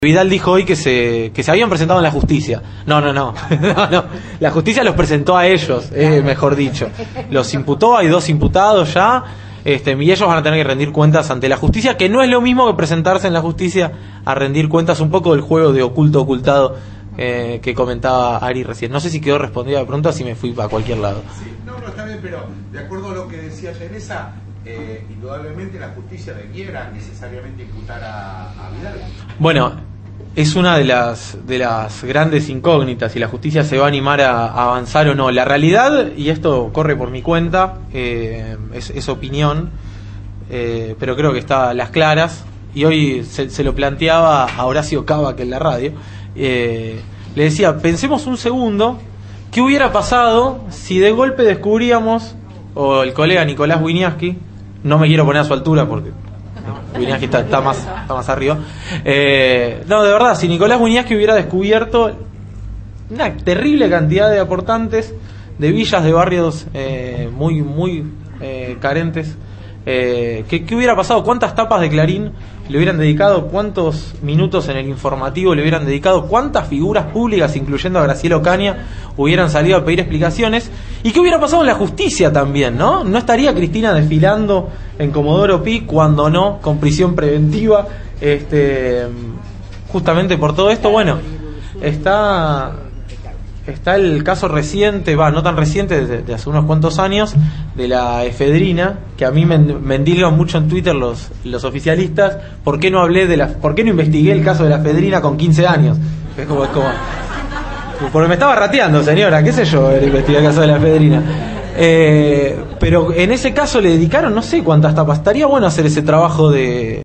Vidal dijo hoy que se habían presentado en la justicia. No. No. La justicia los presentó a ellos, mejor dicho. Los imputó, hay 2 imputados ya, y ellos van a tener que rendir cuentas ante la justicia, que no es lo mismo que presentarse en la justicia a rendir cuentas, un poco del juego de oculto ocultado que comentaba Ari recién. No sé si quedó respondida la pregunta, si me fui para cualquier lado. Sí, no, está bien, pero de acuerdo a lo que decía Teresa, indudablemente la justicia debiera necesariamente imputar a Vidal. Bueno, es una de las grandes incógnitas, si la justicia se va a animar a avanzar o no. La realidad, y esto corre por mi cuenta, es opinión, pero creo que está a las claras, y hoy se lo planteaba a Horacio Cava, que en la radio, le decía, pensemos un segundo, ¿qué hubiera pasado si de golpe descubríamos, o el colega Nicolás Wieniawski, no me quiero poner a su altura porque Wieniawski está más arriba, no, de verdad, si Nicolás Wieniawski hubiera descubierto una terrible cantidad de aportantes de villas, de barrios muy carentes, ¿qué hubiera pasado? ¿Cuántas tapas de Clarín le hubieran dedicado? ¿Cuántos minutos en el informativo le hubieran dedicado? ¿Cuántas figuras públicas, incluyendo a Graciela Ocaña, hubieran salido a pedir explicaciones? ¿Y qué hubiera pasado en la justicia también, no? ¿No estaría Cristina desfilando en Comodoro Pi, cuando no, con prisión preventiva, justamente por todo esto? Bueno, está el caso reciente, no tan reciente, de hace unos cuantos años, de la efedrina, que a mí me endilgan mucho en Twitter los oficialistas. ¿Por qué no investigué el caso de la efedrina con 15 años? Es como porque me estaba rateando, señora, qué sé yo, investigar el caso de la efedrina. Pero en ese caso le dedicaron no sé cuántas tapas. Estaría bueno hacer ese trabajo de